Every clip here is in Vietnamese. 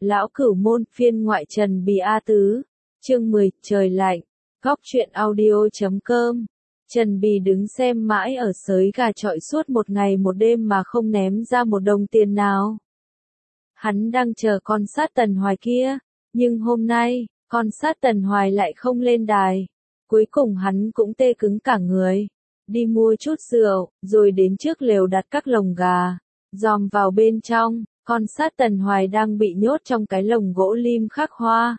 Lão Cửu Môn phiên ngoại Trần Bì A Tứ, chương 10, trời lạnh, góc truyện audio.com. Trần Bì đứng xem mãi ở sới gà chọi suốt một ngày một đêm mà không ném ra một đồng tiền nào. Hắn đang chờ con sát Tần Hoài kia, nhưng hôm nay, con sát Tần Hoài lại không lên đài. Cuối cùng hắn cũng tê cứng cả người. Đi mua chút rượu, rồi đến trước lều đặt các lồng gà. Dòm vào bên trong, con sát Tần Hoài đang bị nhốt trong cái lồng gỗ lim khắc hoa.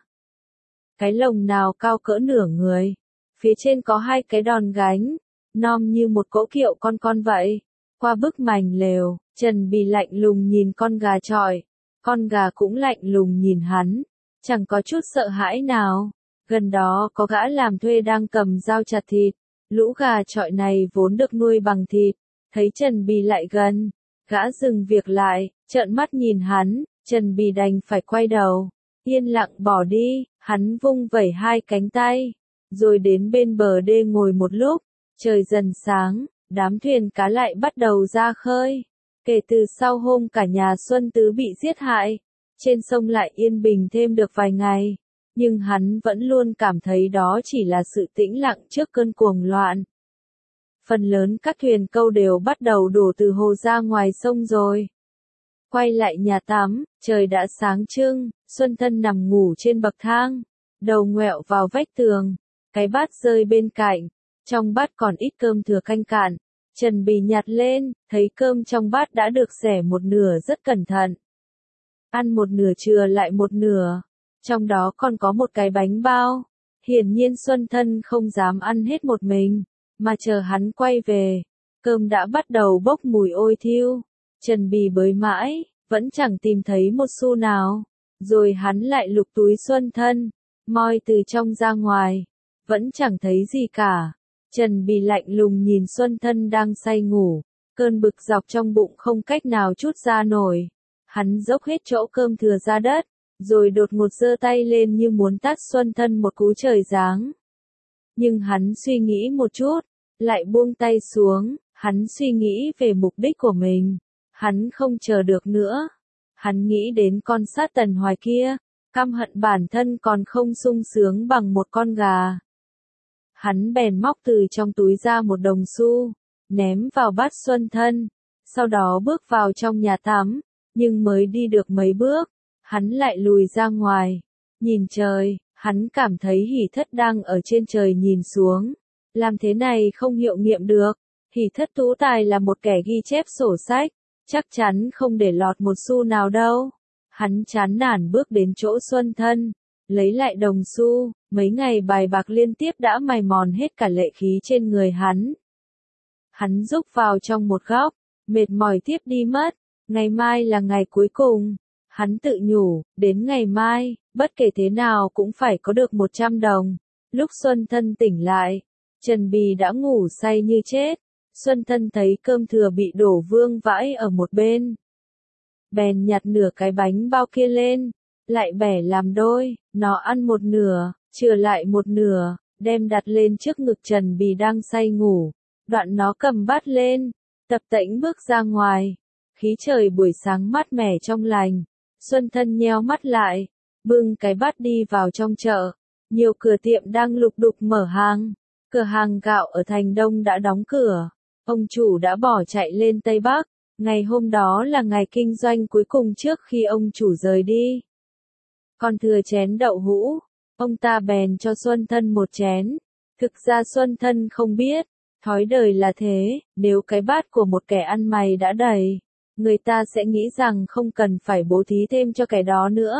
Cái lồng nào cao cỡ nửa người. Phía trên có hai cái đòn gánh, nom như một cỗ kiệu con vậy. Qua bức mành lều, Trần Bì lạnh lùng nhìn con gà chọi. Con gà cũng lạnh lùng nhìn hắn, chẳng có chút sợ hãi nào. Gần đó có gã làm thuê đang cầm dao chặt thịt. Lũ gà chọi này vốn được nuôi bằng thịt. Thấy Trần Bì lại gần, gã dừng việc lại, trợn mắt nhìn hắn. Trần Bì đành phải quay đầu, yên lặng bỏ đi. Hắn vung vẩy hai cánh tay, rồi đến bên bờ đê ngồi một lúc. Trời dần sáng, đám thuyền cá lại bắt đầu ra khơi. Kể từ sau hôm cả nhà Xuân Tứ bị giết hại, trên sông lại yên bình thêm được vài ngày. Nhưng hắn vẫn luôn cảm thấy đó chỉ là sự tĩnh lặng trước cơn cuồng loạn. Phần lớn các thuyền câu đều bắt đầu đổ từ hồ ra ngoài sông rồi. Quay lại nhà tắm, trời đã sáng trưng. Xuân Thân nằm ngủ trên bậc thang, đầu ngoẹo vào vách tường, cái bát rơi bên cạnh. Trong bát còn ít cơm thừa canh cạn. Trần Bì nhặt lên, thấy cơm trong bát đã được xẻ một nửa rất cẩn thận. Ăn một nửa chừa lại một nửa. Trong đó còn có một cái bánh bao. Hiển nhiên Xuân Thân không dám ăn hết một mình, mà chờ hắn quay về, cơm đã bắt đầu bốc mùi ôi thiêu. Trần Bì bới mãi, vẫn chẳng tìm thấy một xu nào. Rồi hắn lại lục túi Xuân Thân, moi từ trong ra ngoài, vẫn chẳng thấy gì cả. Trần Bì lạnh lùng nhìn Xuân Thân đang say ngủ, cơn bực dọc trong bụng không cách nào trút ra nổi. Hắn dốc hết chỗ cơm thừa ra đất, rồi đột ngột giơ tay lên như muốn tát Xuân Thân một cú trời giáng. Nhưng hắn suy nghĩ một chút, lại buông tay xuống. Hắn suy nghĩ về mục đích của mình. Hắn không chờ được nữa. Hắn nghĩ đến con sát Tần Hoài kia, căm hận bản thân còn không sung sướng bằng một con gà. Hắn bèn móc từ trong túi ra một đồng xu, ném vào bát Xuân Thân, sau đó bước vào trong nhà tắm. Nhưng mới đi được mấy bước, hắn lại lùi ra ngoài, nhìn trời. Hắn cảm thấy Hỷ Thất đang ở trên trời nhìn xuống. Làm thế này không hiệu nghiệm được. Hỷ Thất Tú Tài là một kẻ ghi chép sổ sách, chắc chắn không để lọt một xu nào đâu. Hắn chán nản bước đến chỗ Xuân Thân, lấy lại đồng xu. Mấy ngày bài bạc liên tiếp đã mài mòn hết cả lệ khí trên người hắn. Hắn rúc vào trong một góc, mệt mỏi tiếp đi mất. Ngày mai là ngày cuối cùng. Hắn tự nhủ, đến ngày mai, bất kể thế nào cũng phải có được 100 đồng. Lúc Xuân Thân tỉnh lại, Trần Bì đã ngủ say như chết. Xuân Thân thấy cơm thừa bị đổ vương vãi ở một bên, bèn nhặt nửa cái bánh bao kia lên, lại bẻ làm đôi. Nó ăn một nửa, chừa lại một nửa, đem đặt lên trước ngực Trần Bì đang say ngủ. Đoạn nó cầm bát lên, tập tễnh bước ra ngoài. Khí trời buổi sáng mát mẻ trong lành. Xuân Thân nheo mắt lại, bưng cái bát đi vào trong chợ. Nhiều cửa tiệm đang lục đục mở hàng. Cửa hàng gạo ở Thành Đông đã đóng cửa. Ông chủ đã bỏ chạy lên Tây Bắc. Ngày hôm đó là ngày kinh doanh cuối cùng trước khi ông chủ rời đi. Còn thừa chén đậu hũ, ông ta bèn cho Xuân Thân một chén. Thực ra Xuân Thân không biết, thói đời là thế, nếu cái bát của một kẻ ăn mày đã đầy, người ta sẽ nghĩ rằng không cần phải bố thí thêm cho kẻ đó nữa.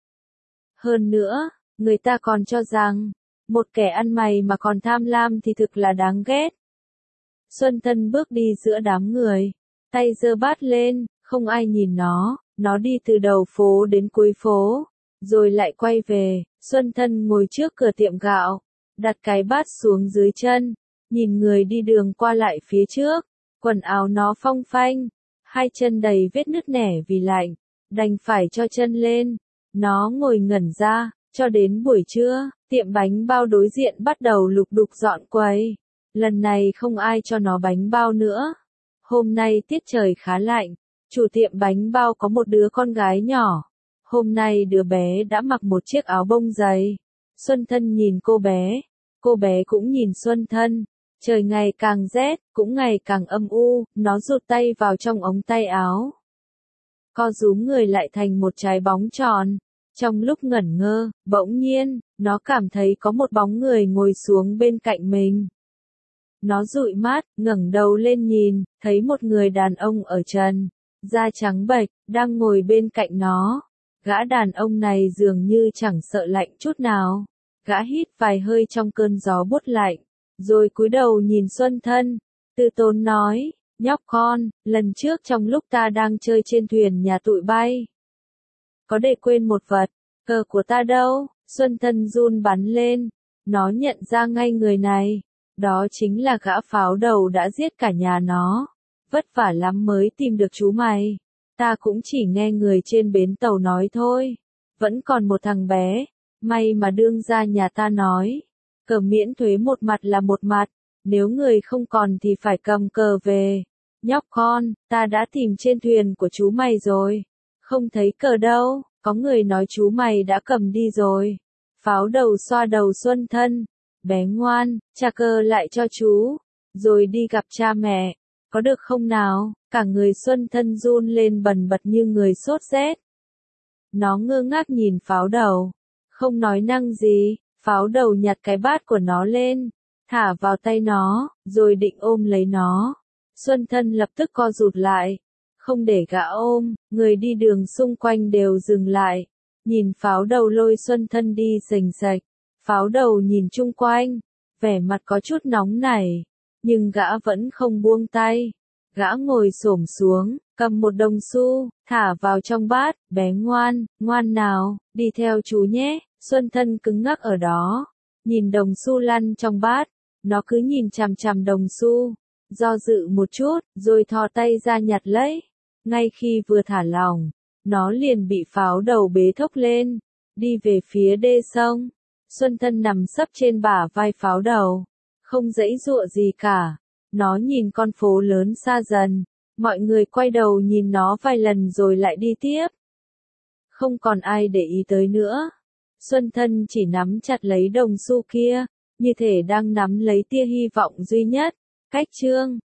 Hơn nữa, người ta còn cho rằng, một kẻ ăn mày mà còn tham lam thì thực là đáng ghét. Xuân Thân bước đi giữa đám người, tay giơ bát lên, không ai nhìn nó đi từ đầu phố đến cuối phố, rồi lại quay về. Xuân Thân ngồi trước cửa tiệm gạo, đặt cái bát xuống dưới chân, nhìn người đi đường qua lại phía trước. Quần áo nó phong phanh, hai chân đầy vết nứt nẻ vì lạnh, đành phải cho chân lên. Nó ngồi ngẩn ra, cho đến buổi trưa, tiệm bánh bao đối diện bắt đầu lục đục dọn quầy. Lần này không ai cho nó bánh bao nữa. Hôm nay tiết trời khá lạnh, chủ tiệm bánh bao có một đứa con gái nhỏ. Hôm nay đứa bé đã mặc một chiếc áo bông dày. Xuân Thân nhìn cô bé cũng nhìn Xuân Thân. Trời ngày càng rét, cũng ngày càng âm u, nó rụt tay vào trong ống tay áo. Co rúm người lại thành một trái bóng tròn. Trong lúc ngẩn ngơ, bỗng nhiên, nó cảm thấy có một bóng người ngồi xuống bên cạnh mình. Nó dụi mắt, ngẩng đầu lên nhìn, thấy một người đàn ông ở trần, da trắng bệch, đang ngồi bên cạnh nó. Gã đàn ông này dường như chẳng sợ lạnh chút nào. Gã hít vài hơi trong cơn gió buốt lạnh, rồi cúi đầu nhìn Xuân Thân, từ tốn nói, nhóc con, lần trước trong lúc ta đang chơi trên thuyền nhà tụi bay, có để quên một vật, cờ của ta đâu? Xuân Thân run bắn lên, nó nhận ra ngay người này, đó chính là gã pháo đầu đã giết cả nhà nó, vất vả lắm mới tìm được chú mày, ta cũng chỉ nghe người trên bến tàu nói thôi, vẫn còn một thằng bé, may mà đương gia nhà ta nói, cờ miễn thuế một mặt là một mặt, nếu người không còn thì phải cầm cờ về, nhóc con, ta đã tìm trên thuyền của chú mày rồi, không thấy cờ đâu. Có người nói chú mày đã cầm đi rồi. Pháo đầu xoa đầu Xuân Thân. Bé ngoan, trả cờ lại cho chú. Rồi đi gặp cha mẹ. Có được không nào? Cả người Xuân Thân run lên bần bật như người sốt rét. Nó ngơ ngác nhìn pháo đầu. Không nói năng gì. Pháo đầu nhặt cái bát của nó lên. Thả vào tay nó. Rồi định ôm lấy nó. Xuân Thân lập tức co rụt lại. Không để gã ôm, người đi đường xung quanh đều dừng lại, nhìn pháo đầu lôi Xuân Thân đi rành rạch, pháo đầu nhìn chung quanh, vẻ mặt có chút nóng nảy, nhưng gã vẫn không buông tay, gã ngồi xổm xuống, cầm một đồng xu, thả vào trong bát, bé ngoan, ngoan nào, đi theo chú nhé, Xuân Thân cứng ngắc ở đó, nhìn đồng xu lăn trong bát, nó cứ nhìn chằm chằm đồng xu, do dự một chút, rồi thò tay ra nhặt lấy. Ngay khi vừa thả lỏng, nó liền bị pháo đầu bế thốc lên, đi về phía đê sông. Xuân Thân nằm sấp trên bả vai pháo đầu, không giãy giụa gì cả. Nó nhìn con phố lớn xa dần, mọi người quay đầu nhìn nó vài lần rồi lại đi tiếp. Không còn ai để ý tới nữa. Xuân Thân chỉ nắm chặt lấy đồng xu kia, như thể đang nắm lấy tia hy vọng duy nhất. Cách chương